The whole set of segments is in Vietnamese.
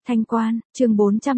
Thanh quan, chương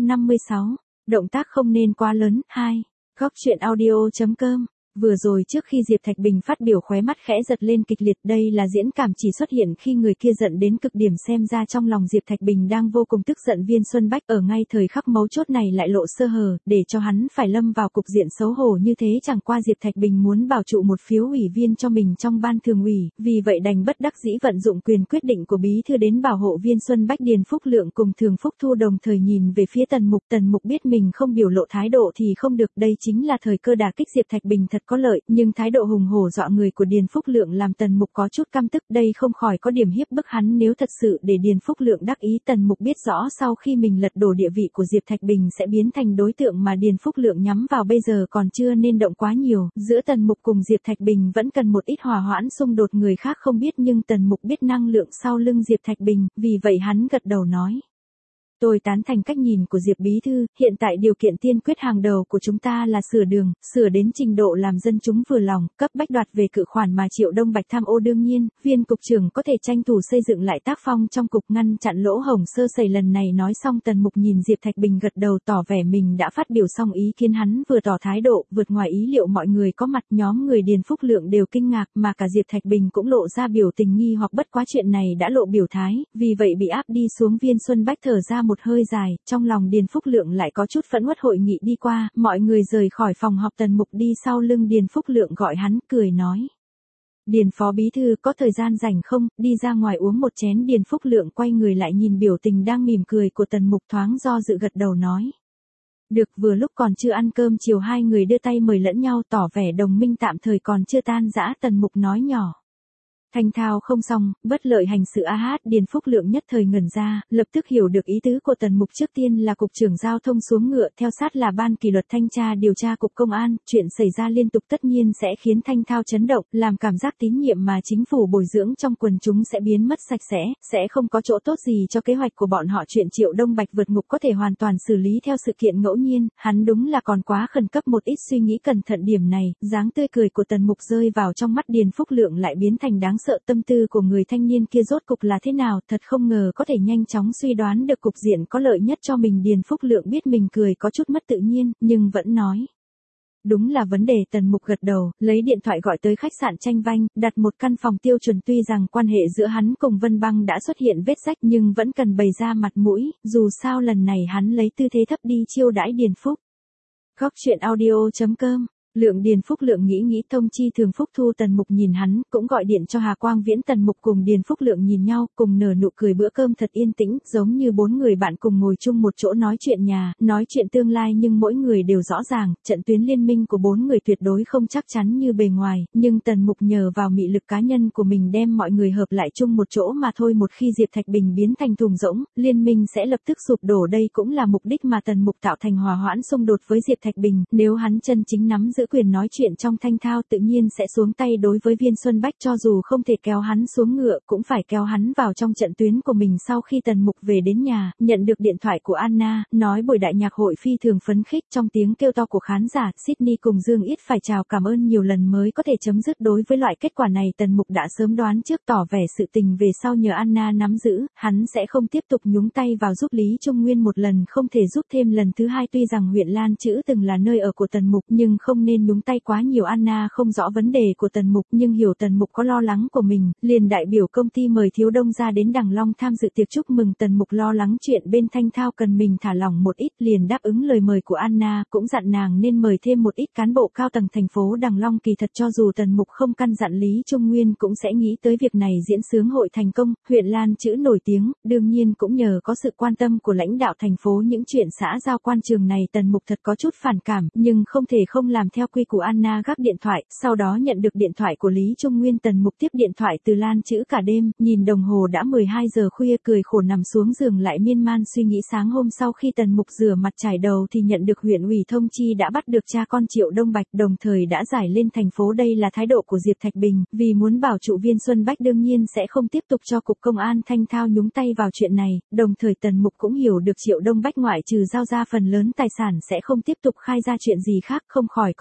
456, động tác không nên quá lớn, 2. Góc truyện audio.com. Vừa rồi trước khi Diệp Thạch Bình phát biểu khóe mắt khẽ giật lên kịch liệt, đây là diễn cảm chỉ xuất hiện khi người kia giận đến cực điểm, xem ra trong lòng Diệp Thạch Bình đang vô cùng tức giận. Viên Xuân Bách ở ngay thời khắc mấu chốt này lại lộ sơ hở, để cho hắn phải lâm vào cục diện xấu hổ như thế. Chẳng qua Diệp Thạch Bình muốn bảo trụ một phiếu ủy viên cho mình trong ban thường ủy, vì vậy đành bất đắc dĩ vận dụng quyền quyết định của bí thư đến bảo hộ Viên Xuân Bách. Điền Phúc Lượng cùng Thường Phúc Thu đồng thời nhìn về phía Tần Mục. Tần Mục biết mình không biểu lộ thái độ thì không được, đây chính là thời cơ đả kích Diệp Thạch Bình thật có lợi, nhưng thái độ hùng hổ dọa người của Điền Phúc Lượng làm Tần Mục có chút căm tức, đây không khỏi có điểm hiếp bức hắn. Nếu thật sự để Điền Phúc Lượng đắc ý, Tần Mục biết rõ sau khi mình lật đổ địa vị của Diệp Thạch Bình sẽ biến thành đối tượng mà Điền Phúc Lượng nhắm vào, bây giờ còn chưa nên động quá nhiều. Giữa Tần Mục cùng Diệp Thạch Bình vẫn cần một ít hòa hoãn xung đột, người khác không biết nhưng Tần Mục biết năng lượng sau lưng Diệp Thạch Bình, vì vậy hắn gật đầu nói. Tôi tán thành cách nhìn của Diệp Bí Thư, hiện tại điều kiện tiên quyết hàng đầu của chúng ta là sửa đường, sửa đến trình độ làm dân chúng vừa lòng, cấp bách đoạt về cự khoản mà Triệu Đông Bạch tham ô. Đương nhiên, Viên cục trưởng có thể tranh thủ xây dựng lại tác phong trong cục, ngăn chặn lỗ hổng sơ sẩy lần này. Nói xong Tần Mục nhìn Diệp Thạch Bình gật đầu tỏ vẻ mình đã phát biểu xong ý kiến. Hắn vừa tỏ thái độ, vượt ngoài ý liệu mọi người có mặt, nhóm người Điền Phúc Lượng đều kinh ngạc, mà cả Diệp Thạch Bình cũng lộ ra biểu tình nghi hoặc. Bất quá chuyện này đã lộ biểu thái, vì vậy bị áp đi xuống. Viên Xuân Bách thở ra một hơi dài, trong lòng Điền Phúc Lượng lại có chút phẫn uất. Hội nghị đi qua, mọi người rời khỏi phòng họp. Tần Mục đi sau lưng Điền Phúc Lượng gọi hắn, cười nói. Điền Phó Bí Thư có thời gian rảnh không, đi ra ngoài uống một chén. Điền Phúc Lượng quay người lại nhìn biểu tình đang mỉm cười của Tần Mục, thoáng do dự gật đầu nói. Được. Vừa lúc còn chưa ăn cơm chiều, hai người đưa tay mời lẫn nhau, tỏ vẻ đồng minh tạm thời còn chưa tan rã. Tần Mục nói nhỏ. Thanh thao không xong, bất lợi hành sự Điền Phúc Lượng nhất thời ngẩn ra, lập tức hiểu được ý tứ của Tần Mục. Trước tiên là cục trưởng giao thông xuống ngựa, theo sát là ban kỷ luật thanh tra điều tra cục công an, chuyện xảy ra liên tục tất nhiên sẽ khiến Thanh thao chấn động, làm cảm giác tín nhiệm mà chính phủ bồi dưỡng trong quần chúng sẽ biến mất sạch sẽ không có chỗ tốt gì cho kế hoạch của bọn họ. Chuyện Triệu Đông Bạch vượt ngục có thể hoàn toàn xử lý theo sự kiện ngẫu nhiên, hắn đúng là còn quá khẩn cấp một ít, suy nghĩ cẩn thận điểm này. Dáng tươi cười của Tần Mục rơi vào trong mắt Điền Phúc Lượng lại biến thành đáng sợ. Tâm tư của người thanh niên kia rốt cục là thế nào, thật không ngờ có thể nhanh chóng suy đoán được cục diện có lợi nhất cho mình. Điền Phúc Lượng biết mình cười có chút mất tự nhiên, nhưng vẫn nói. Đúng là vấn đề. Tần Mục gật đầu, lấy điện thoại gọi tới khách sạn Tranh Vanh, đặt một căn phòng tiêu chuẩn. Tuy rằng quan hệ giữa hắn cùng Vân Băng đã xuất hiện vết rách, nhưng vẫn cần bày ra mặt mũi, dù sao lần này hắn lấy tư thế thấp đi chiêu đãi Điền Phúc. Góc truyện audio.com. Điền Phúc Lượng nghĩ thông chi Thường Phúc Thu. Tần Mục nhìn hắn, cũng gọi điện cho Hà Quang Viễn. Tần Mục cùng Điền Phúc Lượng nhìn nhau, cùng nở nụ cười. Bữa cơm thật yên tĩnh, giống như bốn người bạn cùng ngồi chung một chỗ nói chuyện nhà, nói chuyện tương lai, nhưng mỗi người đều rõ ràng, trận tuyến liên minh của bốn người tuyệt đối không chắc chắn như bề ngoài, nhưng Tần Mục nhờ vào mị lực cá nhân của mình đem mọi người hợp lại chung một chỗ mà thôi. Một khi Diệp Thạch Bình biến thành thùng rỗng, liên minh sẽ lập tức sụp đổ, đây cũng là mục đích mà Tần Mục tạo thành hòa hoãn xung đột với Diệp Thạch Bình. Nếu hắn chân chính nắm giữ quyền nói chuyện trong Thanh thao, tự nhiên sẽ xuống tay đối với Viên Xuân Bách, cho dù không thể kéo hắn xuống ngựa cũng phải kéo hắn vào trong trận tuyến của mình. Sau khi Tần Mục về đến nhà, nhận được điện thoại của Anna, nói buổi đại nhạc hội phi thường phấn khích. Trong tiếng kêu to của khán giả, Sydney cùng Dương Ít phải chào cảm ơn nhiều lần mới có thể chấm dứt. Đối với loại kết quả này, Tần Mục đã sớm đoán trước, tỏ vẻ sự tình về sau nhờ Anna nắm giữ, hắn sẽ không tiếp tục nhúng tay vào giúp Lý Trung Nguyên một lần, không thể giúp thêm lần thứ hai. Tuy rằng huyện Lan Chữ từng là nơi ở của Tần Mục, nhưng không nên nhúng tay quá nhiều. Anna không rõ vấn đề của Tần Mục, nhưng hiểu Tần Mục có lo lắng của mình, liền đại biểu công ty mời Thiếu Đông ra đến Đằng Long tham dự tiệc chúc mừng. Tần Mục lo lắng chuyện bên Thanh thao cần mình thả lỏng một ít, liền đáp ứng lời mời của Anna, cũng dặn nàng nên mời thêm một ít cán bộ cao tầng thành phố Đằng Long. Kỳ thật cho dù Tần Mục không căn dặn, Lý Trung Nguyên cũng sẽ nghĩ tới việc này. Diễn xướng hội thành công, huyện Lan Chữ nổi tiếng, đương nhiên cũng nhờ có sự quan tâm của lãnh đạo thành phố. Những chuyện xã giao quan trường này Tần Mục thật có chút phản cảm, nhưng không thể không làm theo quy của Anna. Gác điện thoại, sau đó nhận được điện thoại của Lý Trung Nguyên. Tần Mục tiếp điện thoại từ Lan Chữ cả đêm, nhìn đồng hồ đã 12 giờ khuya, cười khổ nằm xuống giường lại miên man suy nghĩ. Sáng hôm sau khi Tần Mục rửa mặt trải đầu thì nhận được huyện ủy thông chi đã bắt được cha con Triệu Đông Bạch, đồng thời đã giải lên thành phố. Đây là thái độ của Diệp Thạch Bình, vì muốn bảo trụ Viên Xuân Bách đương nhiên sẽ không tiếp tục cho cục công an Thanh thao nhúng tay vào chuyện này. Đồng thời Tần Mục cũng hiểu được Triệu Đông Bách ngoại trừ giao ra phần lớn tài sản sẽ không tiếp tục khai ra chuyện gì khác, không khỏi có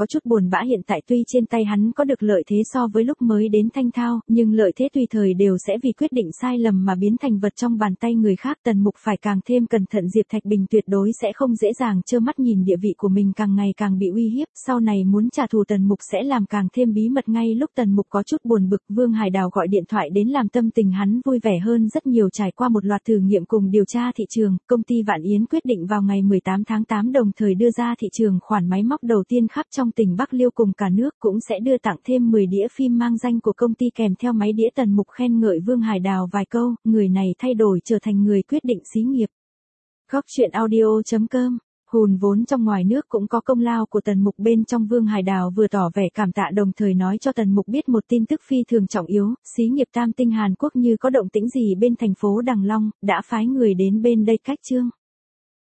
chút buồn bã hiện tại tuy trên tay hắn có được lợi thế so với lúc mới đến Thanh Thao, nhưng lợi thế tùy thời đều sẽ vì quyết định sai lầm mà biến thành vật trong bàn tay người khác. Tần Mục phải càng thêm cẩn thận, Diệp Thạch Bình tuyệt đối sẽ không dễ dàng trơ mắt nhìn địa vị của mình càng ngày càng bị uy hiếp, sau này muốn trả thù Tần Mục sẽ làm càng thêm bí mật. Ngay lúc Tần Mục có chút buồn bực, Vương Hải Đào gọi điện thoại đến làm tâm tình hắn vui vẻ hơn rất nhiều. Trải qua một loạt thử nghiệm cùng điều tra thị trường, công ty Vạn Yến quyết định vào ngày 18 tháng 8 đồng thời đưa ra thị trường khoản máy móc đầu tiên khắp trong tỉnh Bắc Liêu cùng cả nước, cũng sẽ đưa tặng thêm 10 đĩa phim mang danh của công ty kèm theo máy đĩa. Tần Mục khen ngợi Vương Hải Đào vài câu, người này thay đổi trở thành người quyết định xí nghiệp. Góc truyện audio.com. Hùn vốn trong ngoài nước cũng có công lao của Tần Mục. Bên trong Vương Hải Đào vừa tỏ vẻ cảm tạ đồng thời nói cho Tần Mục biết một tin tức phi thường trọng yếu, xí nghiệp Tam Tinh Hàn Quốc như có động tĩnh gì bên thành phố Đằng Long, đã phái người đến bên đây cách trương.